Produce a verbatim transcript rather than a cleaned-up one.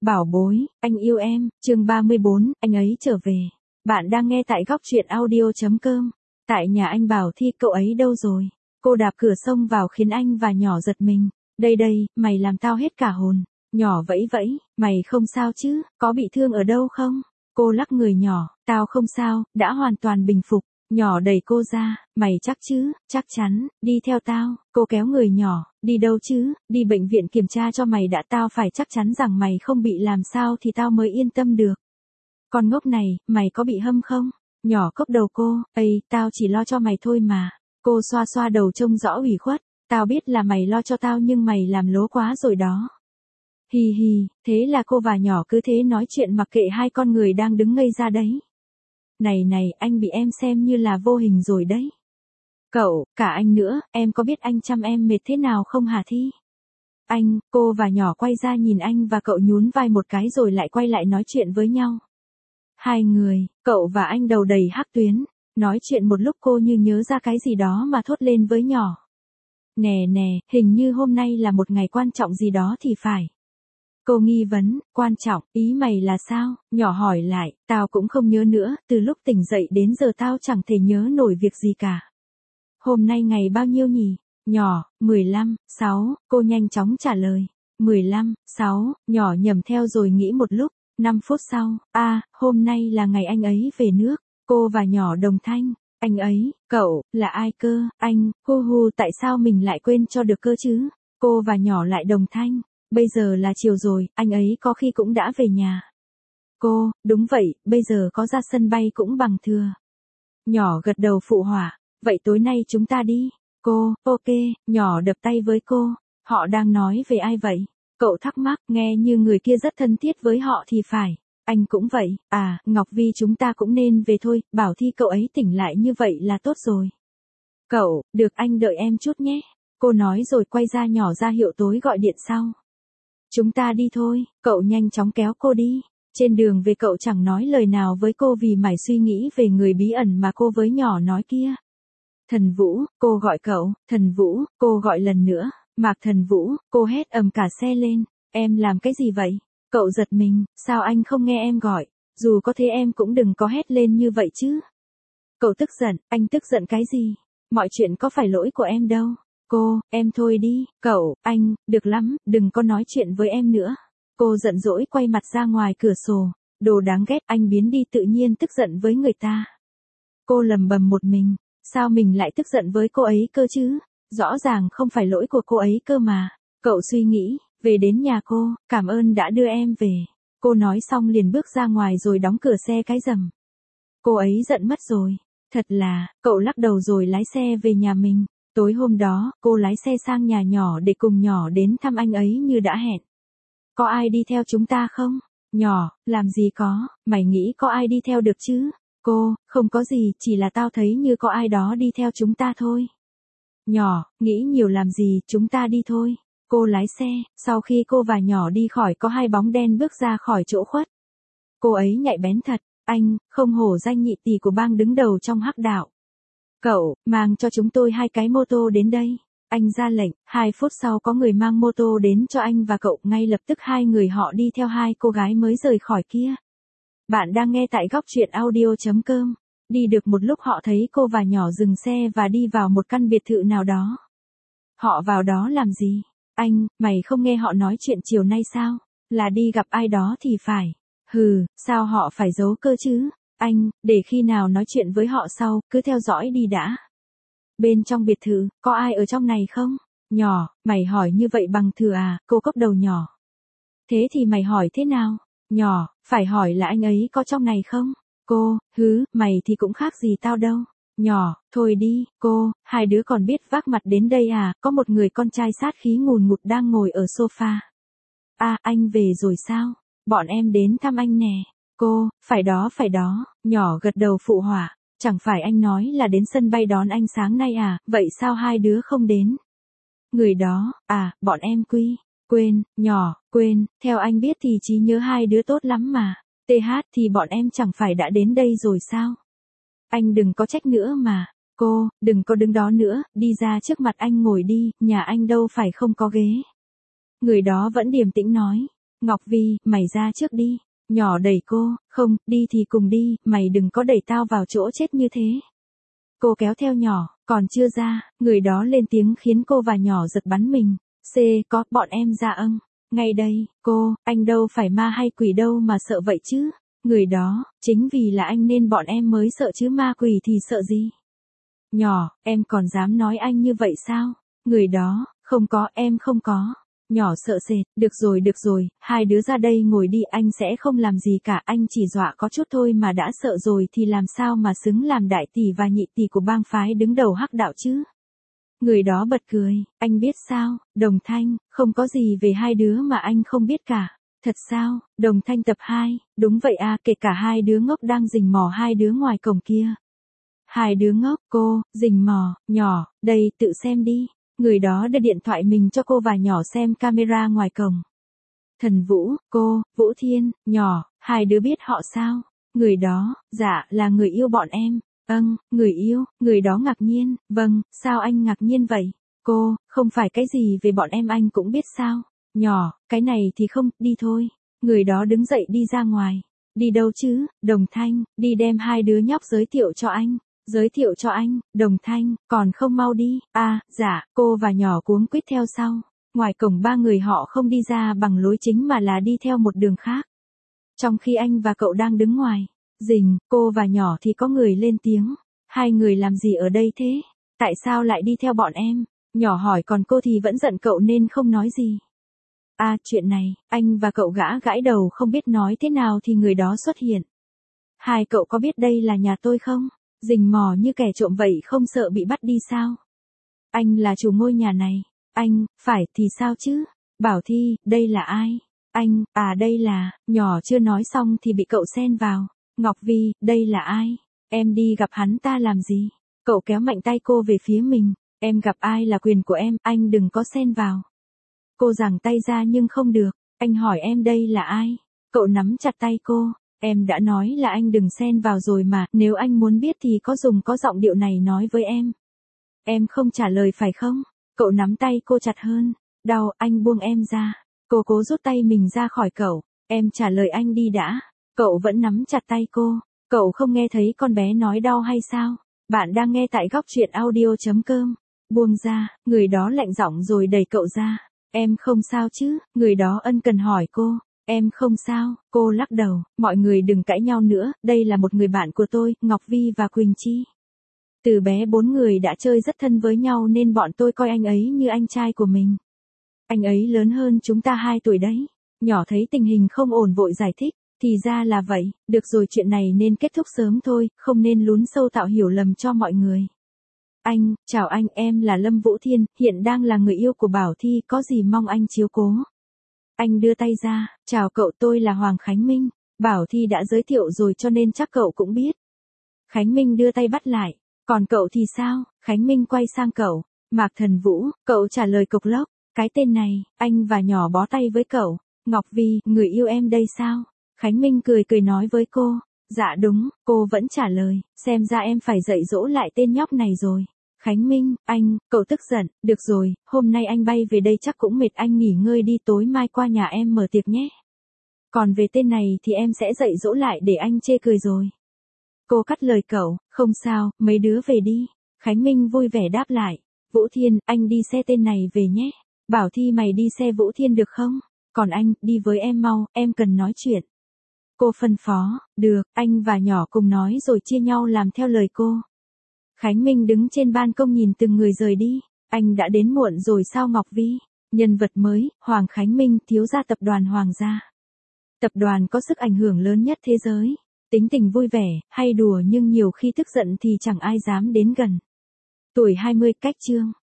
Bảo bối, anh yêu em, chương ba mươi bốn, anh ấy trở về. Bạn đang nghe tại góc truyện audio.com. Tại nhà anh Bảo Thi, cậu ấy đâu rồi? Cô đạp cửa xông vào khiến anh và nhỏ giật mình. Đây đây, mày làm tao hết cả hồn. Nhỏ vẫy vẫy, mày không sao chứ, có bị thương ở đâu không? Cô lắc người nhỏ, tao không sao, đã hoàn toàn bình phục. Nhỏ đẩy cô ra, mày chắc chứ, chắc chắn, đi theo tao. Cô kéo người nhỏ, đi đâu chứ, đi bệnh viện kiểm tra cho mày đã, tao phải chắc chắn rằng mày không bị làm sao thì tao mới yên tâm được. Con ngốc này, mày có bị hâm không? Nhỏ cốc đầu cô, ây, tao chỉ lo cho mày thôi mà. Cô xoa xoa đầu trông rõ ủy khuất, tao biết là mày lo cho tao nhưng mày làm lố quá rồi đó. Hi hi, thế là cô và nhỏ cứ thế nói chuyện mặc kệ hai con người đang đứng ngây ra đấy. Này này, anh bị em xem như là vô hình rồi đấy. Cậu, cả anh nữa, em có biết anh chăm em mệt thế nào không hả Thi? Anh, cô và nhỏ quay ra nhìn anh và cậu nhún vai một cái rồi lại quay lại nói chuyện với nhau. Hai người, cậu và anh đầu đầy hắc tuyến, nói chuyện một lúc cô như nhớ ra cái gì đó mà thốt lên với nhỏ. Nè nè, hình như hôm nay là một ngày quan trọng gì đó thì phải. Cô nghi vấn, quan trọng, ý mày là sao? Nhỏ hỏi lại, tao cũng không nhớ nữa, từ lúc tỉnh dậy đến giờ tao chẳng thể nhớ nổi việc gì cả. Hôm nay ngày bao nhiêu nhỉ? Nhỏ, mười lăm, sáu, cô nhanh chóng trả lời. mười lăm, sáu, nhỏ nhầm theo rồi nghĩ một lúc, năm phút sau, a, à, hôm nay là ngày anh ấy về nước. Cô và nhỏ đồng thanh, anh ấy, cậu, là ai cơ? Anh, hu hu, tại sao mình lại quên cho được cơ chứ? Cô và nhỏ lại đồng thanh. Bây giờ là chiều rồi, anh ấy có khi cũng đã về nhà. Cô, đúng vậy, bây giờ có ra sân bay cũng bằng thừa. Nhỏ gật đầu phụ họa, vậy tối nay chúng ta đi. Cô, ok, nhỏ đập tay với cô. Họ đang nói về ai vậy? Cậu thắc mắc, nghe như người kia rất thân thiết với họ thì phải. Anh cũng vậy, à, Ngọc Vi chúng ta cũng nên về thôi, Bảo Thi cậu ấy tỉnh lại như vậy là tốt rồi. Cậu, được anh đợi em chút nhé. Cô nói rồi quay ra nhỏ ra hiệu tối gọi điện sau. Chúng ta đi thôi, cậu nhanh chóng kéo cô đi. Trên đường về cậu chẳng nói lời nào với cô vì mải suy nghĩ về người bí ẩn mà cô với nhỏ nói kia. Thần Vũ, cô gọi cậu, Thần Vũ, cô gọi lần nữa, Mạc Thần Vũ, cô hét ầm cả xe lên, em làm cái gì vậy? Cậu giật mình, sao anh không nghe em gọi, dù có thế em cũng đừng có hét lên như vậy chứ. Cậu tức giận, anh tức giận cái gì? Mọi chuyện có phải lỗi của em đâu. Cô, em thôi đi, cậu, anh, được lắm, đừng có nói chuyện với em nữa. Cô giận dỗi quay mặt ra ngoài cửa sổ, đồ đáng ghét, anh biến đi tự nhiên tức giận với người ta. Cô lầm bầm một mình, sao mình lại tức giận với cô ấy cơ chứ, rõ ràng không phải lỗi của cô ấy cơ mà. Cậu suy nghĩ, về đến nhà cô, cảm ơn đã đưa em về. Cô nói xong liền bước ra ngoài rồi đóng cửa xe cái rầm. Cô ấy giận mất rồi, thật là, cậu lắc đầu rồi lái xe về nhà mình. Tối hôm đó, cô lái xe sang nhà nhỏ để cùng nhỏ đến thăm anh ấy như đã hẹn. Có ai đi theo chúng ta không? Nhỏ, làm gì có, mày nghĩ có ai đi theo được chứ? Cô, không có gì, chỉ là tao thấy như có ai đó đi theo chúng ta thôi. Nhỏ, nghĩ nhiều làm gì, chúng ta đi thôi. Cô lái xe, sau khi cô và nhỏ đi khỏi có hai bóng đen bước ra khỏi chỗ khuất. Cô ấy nhạy bén thật, anh, không hổ danh nhị tỷ của bang đứng đầu trong hắc đạo. Cậu, mang cho chúng tôi hai cái mô tô đến đây. Anh ra lệnh, hai phút sau có người mang mô tô đến cho anh và cậu, ngay lập tức hai người họ đi theo hai cô gái mới rời khỏi kia. Bạn đang nghe tại góc truyện audio.com. Đi được một lúc họ thấy cô và nhỏ dừng xe và đi vào một căn biệt thự nào đó. Họ vào đó làm gì? Anh, mày không nghe họ nói chuyện chiều nay sao? Là đi gặp ai đó thì phải. Hừ, sao họ phải giấu cơ chứ? Anh, để khi nào nói chuyện với họ sau, cứ theo dõi đi đã. Bên trong biệt thự, có ai ở trong này không? Nhỏ, mày hỏi như vậy bằng thừa à? Cô cốc đầu nhỏ. Thế thì mày hỏi thế nào? Nhỏ, phải hỏi là anh ấy có trong này không? Cô, hứ, mày thì cũng khác gì tao đâu. Nhỏ, thôi đi, cô, hai đứa còn biết vác mặt đến đây à? Có một người con trai sát khí ngùn ngụt đang ngồi ở sofa. À, anh về rồi sao? Bọn em đến thăm anh nè. Cô, phải đó phải đó, nhỏ gật đầu phụ họa, chẳng phải anh nói là đến sân bay đón anh sáng nay à, vậy sao hai đứa không đến? Người đó, à, bọn em quy, quên, nhỏ, quên, theo anh biết thì trí nhớ hai đứa tốt lắm mà, tê hát thì bọn em chẳng phải đã đến đây rồi sao? Anh đừng có trách nữa mà, cô, đừng có đứng đó nữa, đi ra trước mặt anh ngồi đi, nhà anh đâu phải không có ghế. Người đó vẫn điềm tĩnh nói. Ngọc Vi, mày ra trước đi. Nhỏ đẩy cô, không, đi thì cùng đi, mày đừng có đẩy tao vào chỗ chết như thế. Cô kéo theo nhỏ, còn chưa ra, người đó lên tiếng khiến cô và nhỏ giật bắn mình. C, có, bọn em ra âng. Ngay đây, cô, anh đâu phải ma hay quỷ đâu mà sợ vậy chứ. Người đó, chính vì là anh nên bọn em mới sợ chứ ma quỷ thì sợ gì. Nhỏ, em còn dám nói anh như vậy sao? Người đó, không có, em không có. Nhỏ sợ sệt, được rồi được rồi, hai đứa ra đây ngồi đi, anh sẽ không làm gì cả, anh chỉ dọa có chút thôi mà đã sợ rồi thì làm sao mà xứng làm đại tỷ và nhị tỷ của bang phái đứng đầu hắc đạo chứ. Người đó bật cười, anh biết sao, Đồng Thanh, không có gì về hai đứa mà anh không biết cả. Thật sao, Đồng Thanh tập hai, đúng vậy à, kể cả hai đứa ngốc đang rình mò hai đứa ngoài cổng kia. Hai đứa ngốc, cô, rình mò, nhỏ, đây, tự xem đi. Người đó đưa điện thoại mình cho cô và nhỏ xem camera ngoài cổng. Thần Vũ, cô, Vũ Thiên, nhỏ, hai đứa biết họ sao? Người đó, dạ, là người yêu bọn em. Âng, người yêu, người đó ngạc nhiên, vâng, sao anh ngạc nhiên vậy? Cô, không phải cái gì về bọn em anh cũng biết sao? Nhỏ, cái này thì không, đi thôi. Người đó đứng dậy đi ra ngoài. Đi đâu chứ, Đồng Thanh, đi đem hai đứa nhóc giới thiệu cho anh. Giới thiệu cho anh, Đồng Thanh, còn không mau đi. À, dạ, cô và nhỏ cuống quýt theo sau. Ngoài cổng ba người họ không đi ra bằng lối chính mà là đi theo một đường khác. Trong khi anh và cậu đang đứng ngoài, rình, cô và nhỏ thì có người lên tiếng. Hai người làm gì ở đây thế? Tại sao lại đi theo bọn em? Nhỏ hỏi còn cô thì vẫn giận cậu nên không nói gì. À, chuyện này, anh và cậu gã gãi đầu không biết nói thế nào thì người đó xuất hiện. Hai cậu có biết đây là nhà tôi không? Rình mò như kẻ trộm vậy không sợ bị bắt đi sao? Anh là chủ ngôi nhà này. Anh, phải thì sao chứ? Bảo Thi, đây là ai? Anh, à đây là, nhỏ chưa nói xong thì bị cậu xen vào. Ngọc Vi, đây là ai? Em đi gặp hắn ta làm gì? Cậu kéo mạnh tay cô về phía mình. Em gặp ai là quyền của em, anh đừng có xen vào. Cô giằng tay ra nhưng không được. Anh hỏi em đây là ai? Cậu nắm chặt tay cô. Em đã nói là anh đừng xen vào rồi mà, nếu anh muốn biết thì có dùng có giọng điệu này nói với em. Em không trả lời phải không? Cậu nắm tay cô chặt hơn. Đau, anh buông em ra. Cô cố rút tay mình ra khỏi cậu. Em trả lời anh đi đã. Cậu vẫn nắm chặt tay cô. Cậu không nghe thấy con bé nói đau hay sao? Bạn đang nghe tại góc truyện audio.com. Buông ra, người đó lạnh giọng rồi đẩy cậu ra. Em không sao chứ? Người đó ân cần hỏi cô. Em không sao, cô lắc đầu, mọi người đừng cãi nhau nữa, đây là một người bạn của tôi, Ngọc Vi và Quỳnh Chi. Từ bé bốn người đã chơi rất thân với nhau nên bọn tôi coi anh ấy như anh trai của mình. Anh ấy lớn hơn chúng ta hai tuổi đấy. Nhỏ thấy tình hình không ổn vội giải thích, thì ra là vậy, được rồi chuyện này nên kết thúc sớm thôi, không nên lún sâu tạo hiểu lầm cho mọi người. Anh, chào anh, em là Lâm Vũ Thiên, hiện đang là người yêu của Bảo Thi, có gì mong anh chiếu cố. Anh đưa tay ra, chào cậu, tôi là Hoàng Khánh Minh. Bảo Thi đã giới thiệu rồi cho nên chắc cậu cũng biết. Khánh Minh đưa tay bắt lại, còn cậu thì sao? Khánh Minh quay sang cậu. Mạc Thần Vũ, cậu trả lời cộc lốc. Cái tên này, anh và nhỏ bó tay với cậu. Ngọc Vi, người yêu em đây sao? Khánh Minh cười cười nói với cô. Dạ đúng, cô vẫn trả lời, xem ra em phải dạy dỗ lại tên nhóc này rồi. Khánh Minh, anh, cậu tức giận, được rồi, hôm nay anh bay về đây chắc cũng mệt, anh nghỉ ngơi đi, tối mai qua nhà em mở tiệc nhé. Còn về tên này thì em sẽ dạy dỗ lại để anh chê cười rồi. Cô cắt lời cậu, không sao, mấy đứa về đi. Khánh Minh vui vẻ đáp lại, Vũ Thiên, anh đi xe tên này về nhé. Bảo Thi mày đi xe Vũ Thiên được không? Còn anh, đi với em mau, em cần nói chuyện. Cô phân phó, được, anh và nhỏ cùng nói rồi chia nhau làm theo lời cô. Khánh Minh đứng trên ban công nhìn từng người rời đi. Anh đã đến muộn rồi sao Ngọc Vi? Nhân vật mới, Hoàng Khánh Minh, thiếu gia tập đoàn Hoàng gia. Tập đoàn có sức ảnh hưởng lớn nhất thế giới. Tính tình vui vẻ, hay đùa nhưng nhiều khi tức giận thì chẳng ai dám đến gần. Tuổi hai mươi, cách chương.